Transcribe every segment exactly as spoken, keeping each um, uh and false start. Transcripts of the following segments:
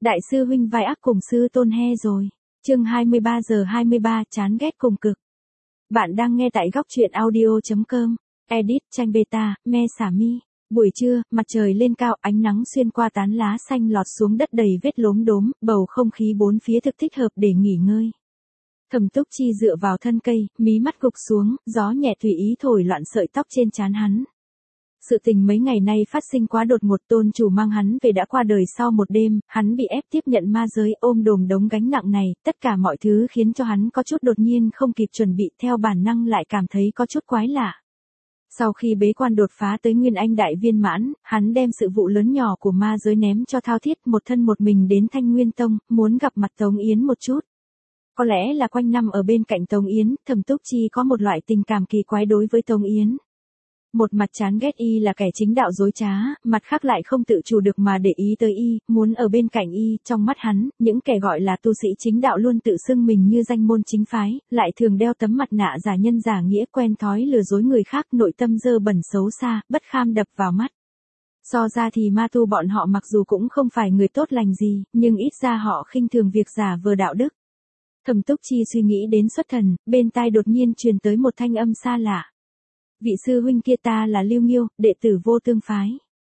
Đại sư huynh vai ác cùng sư tôn he rồi. Chương hai mươi ba giờ hai mươi ba chán ghét cùng cực. Bạn đang nghe tại góc truyện audio chấm com. Edit tranh beta, me xả mi. Buổi trưa, mặt trời lên cao, ánh nắng xuyên qua tán lá xanh lọt xuống đất đầy vết lốm đốm, bầu không khí bốn phía thực thích hợp để nghỉ ngơi. Thẩm Túc Chi dựa vào thân cây, mí mắt gục xuống, gió nhẹ tùy ý thổi loạn sợi tóc trên trán hắn. Sự tình mấy ngày nay phát sinh quá đột ngột, tôn chủ mang hắn về đã qua đời sau một đêm, hắn bị ép tiếp nhận ma giới, ôm đồm đống gánh nặng này, tất cả mọi thứ khiến cho hắn có chút đột nhiên không kịp chuẩn bị, theo bản năng lại cảm thấy có chút quái lạ. Sau khi bế quan đột phá tới Nguyên Anh đại viên mãn, hắn đem sự vụ lớn nhỏ của ma giới ném cho Thao Thiết, một thân một mình đến Thanh Nguyên Tông, muốn gặp mặt Tống Yến một chút. Có lẽ là quanh năm ở bên cạnh Tống Yến, Thẩm Túc Chi có một loại tình cảm kỳ quái đối với Tống Yến. Một mặt chán ghét y là kẻ chính đạo dối trá, mặt khác lại không tự chủ được mà để ý tới y, muốn ở bên cạnh y. Trong mắt hắn, những kẻ gọi là tu sĩ chính đạo luôn tự xưng mình như danh môn chính phái, lại thường đeo tấm mặt nạ giả nhân giả nghĩa, quen thói lừa dối người khác, nội tâm dơ bẩn xấu xa, bất kham đập vào mắt. So ra thì ma tu bọn họ mặc dù cũng không phải người tốt lành gì, nhưng ít ra họ khinh thường việc giả vờ đạo đức. Thẩm Túc Chi suy nghĩ đến xuất thần, bên tai đột nhiên truyền tới một thanh âm xa lạ. Vị sư huynh kia ta là Lưu Nghiêu, đệ tử Vô Tương phái.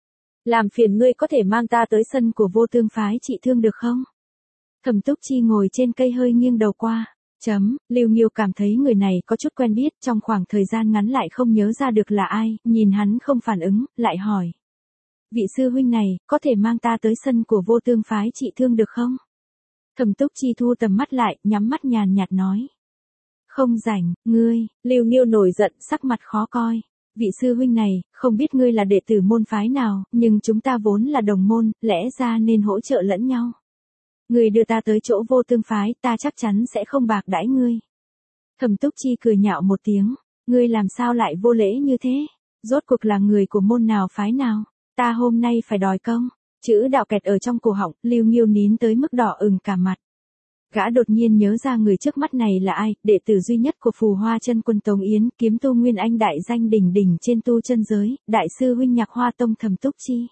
Làm phiền ngươi có thể mang ta tới sân của Vô Tương phái trị thương được không? Thẩm Túc Chi ngồi trên cây hơi nghiêng đầu qua. Chấm, Lưu Nghiêu cảm thấy người này có chút quen biết, trong khoảng thời gian ngắn lại không nhớ ra được là ai, nhìn hắn không phản ứng, lại hỏi. Vị sư huynh này, có thể mang ta tới sân của Vô Tương phái trị thương được không? Thẩm Túc Chi thu tầm mắt lại, nhắm mắt nhàn nhạt nói. Không rảnh, ngươi, Lưu Nghiêu nổi giận, sắc mặt khó coi. Vị sư huynh này, không biết ngươi là đệ tử môn phái nào, nhưng chúng ta vốn là đồng môn, lẽ ra nên hỗ trợ lẫn nhau. Ngươi đưa ta tới chỗ Vô Tương phái, ta chắc chắn sẽ không bạc đãi ngươi. Thẩm Túc Chi cười nhạo một tiếng, ngươi làm sao lại vô lễ như thế? Rốt cuộc là người của môn nào phái nào? Ta hôm nay phải đòi công. Chữ đạo kẹt ở trong cổ họng, Lưu Nghiêu nín tới mức đỏ ửng cả mặt. Gã đột nhiên nhớ ra người trước mắt này là ai, đệ tử duy nhất của Phù Hoa Chân Quân Tống Yến, kiếm tu Nguyên Anh đại danh đỉnh đỉnh trên tu chân giới, đại sư huynh Nhạc Hoa Tông Thẩm Túc Chi.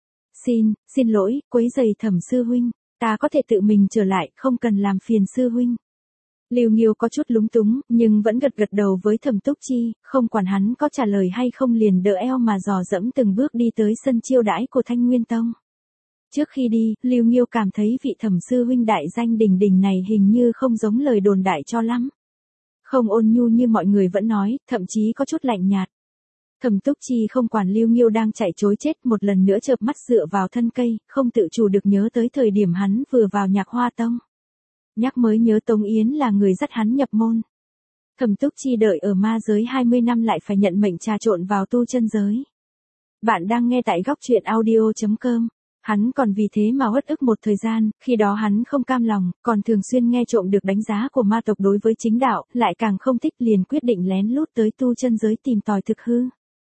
Xin, xin lỗi, quấy rầy Thẩm sư huynh, ta có thể tự mình trở lại, không cần làm phiền sư huynh. Lưu Nghiêu có chút lúng túng, nhưng vẫn gật gật đầu với Thẩm Túc Chi, không quản hắn có trả lời hay không, liền đỡ eo mà dò dẫm từng bước đi tới sân chiêu đãi của Thanh Nguyên Tông. Trước khi đi, Lưu Nghiêu cảm thấy vị Thẩm sư huynh đại danh đỉnh đỉnh này hình như không giống lời đồn đại cho lắm. Không ôn nhu như mọi người vẫn nói, thậm chí có chút lạnh nhạt. Thẩm Túc Chi không quản Lưu Nghiêu đang chạy trối chết, một lần nữa chợp mắt dựa vào thân cây, không tự chủ được nhớ tới thời điểm hắn vừa vào Nhạc Hoa Tông. Nhắc mới nhớ Tống Yến là người dắt hắn nhập môn. Thẩm Túc Chi đợi ở ma giới hai mươi năm lại phải nhận mệnh trà trộn vào tu chân giới. Bạn đang nghe tại góc truyện audio chấm com. Hắn còn vì thế mà uất ức một thời gian, khi đó hắn không cam lòng, còn thường xuyên nghe trộm được đánh giá của ma tộc đối với chính đạo, lại càng không thích, liền quyết định lén lút tới tu chân giới tìm tòi thực hư.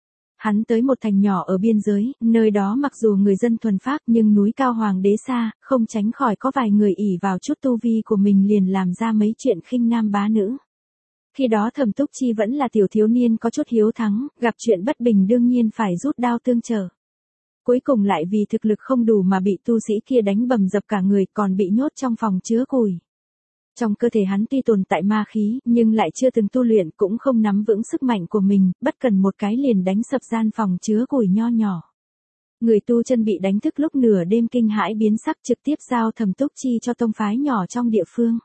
Hắn tới một thành nhỏ ở biên giới, nơi đó mặc dù người dân thuần phác nhưng núi cao hoàng đế xa, không tránh khỏi có vài người ỷ vào chút tu vi của mình liền làm ra mấy chuyện khinh nam bá nữ. Khi đó Thẩm Túc Chi vẫn là tiểu thiếu niên có chút hiếu thắng, gặp chuyện bất bình đương nhiên phải rút đao tương trợ. Cuối cùng lại vì thực lực không đủ mà bị tu sĩ kia đánh bầm dập cả người, còn bị nhốt trong phòng chứa củi. Trong cơ thể hắn tuy tồn tại ma khí, nhưng lại chưa từng tu luyện, cũng không nắm vững sức mạnh của mình, bất cần một cái liền đánh sập gian phòng chứa củi nho nhỏ. Người tu chân bị đánh thức lúc nửa đêm kinh hãi biến sắc, trực tiếp giao Thẩm Túc Chi cho tông phái nhỏ trong địa phương.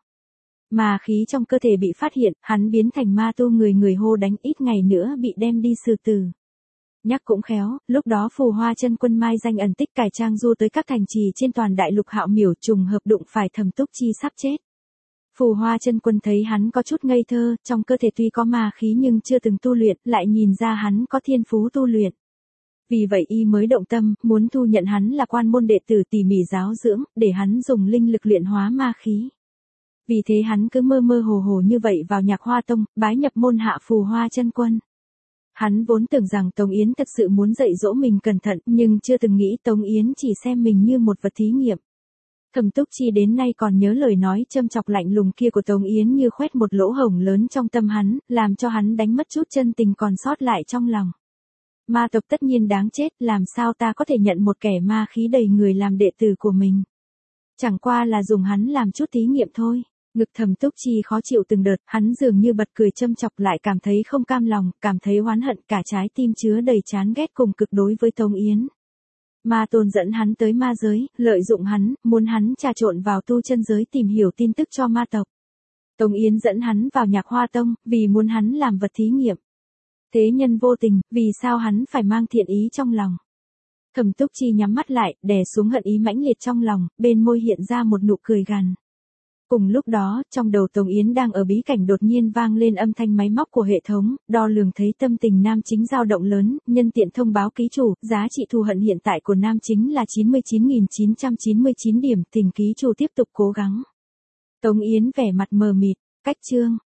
Ma khí trong cơ thể bị phát hiện, hắn biến thành ma tu, người người hô đánh, ít ngày nữa bị đem đi xử tử. Nhắc cũng khéo, lúc đó Phù Hoa Chân Quân mai danh ẩn tích cải trang du tới các thành trì trên toàn đại lục Hạo Miểu, trùng hợp đụng phải Thẩm Túc Chi sắp chết. Phù Hoa Chân Quân thấy hắn có chút ngây thơ, trong cơ thể tuy có ma khí nhưng chưa từng tu luyện, lại nhìn ra hắn có thiên phú tu luyện. Vì vậy y mới động tâm, muốn thu nhận hắn là quan môn đệ tử, tỉ mỉ giáo dưỡng, để hắn dùng linh lực luyện hóa ma khí. Vì thế hắn cứ mơ mơ hồ hồ như vậy vào Nhạc Hoa Tông, bái nhập môn hạ Phù Hoa Chân Quân. Hắn vốn tưởng rằng Tống Yến thực sự muốn dạy dỗ mình cẩn thận, nhưng chưa từng nghĩ Tống Yến chỉ xem mình như một vật thí nghiệm. Thẩm Túc Chi đến nay còn nhớ lời nói châm chọc lạnh lùng kia của Tống Yến như khoét một lỗ hổng lớn trong tâm hắn, làm cho hắn đánh mất chút chân tình còn sót lại trong lòng. Ma tộc tất nhiên đáng chết, làm sao ta có thể nhận một kẻ ma khí đầy người làm đệ tử của mình. Chẳng qua là dùng hắn làm chút thí nghiệm thôi. Ngực Thẩm Túc Chi khó chịu từng đợt, hắn dường như bật cười châm chọc lại cảm thấy không cam lòng, cảm thấy oán hận, cả trái tim chứa đầy chán ghét cùng cực đối với Tống Yến. Ma Tôn dẫn hắn tới ma giới, lợi dụng hắn, muốn hắn trà trộn vào tu chân giới tìm hiểu tin tức cho ma tộc. Tống Yến dẫn hắn vào Nhạc Hoa Tông, vì muốn hắn làm vật thí nghiệm. Thế nhân vô tình, vì sao hắn phải mang thiện ý trong lòng? Thẩm Túc Chi nhắm mắt lại, đè xuống hận ý mãnh liệt trong lòng, bên môi hiện ra một nụ cười gằn. Cùng lúc đó, trong đầu Tống Yến đang ở bí cảnh đột nhiên vang lên âm thanh máy móc của hệ thống, đo lường thấy tâm tình nam chính dao động lớn, nhân tiện thông báo ký chủ, giá trị thù hận hiện tại của nam chính là chín mươi chín nghìn chín trăm chín mươi chín điểm, thỉnh ký chủ tiếp tục cố gắng. Tống Yến vẻ mặt mờ mịt, cách chương.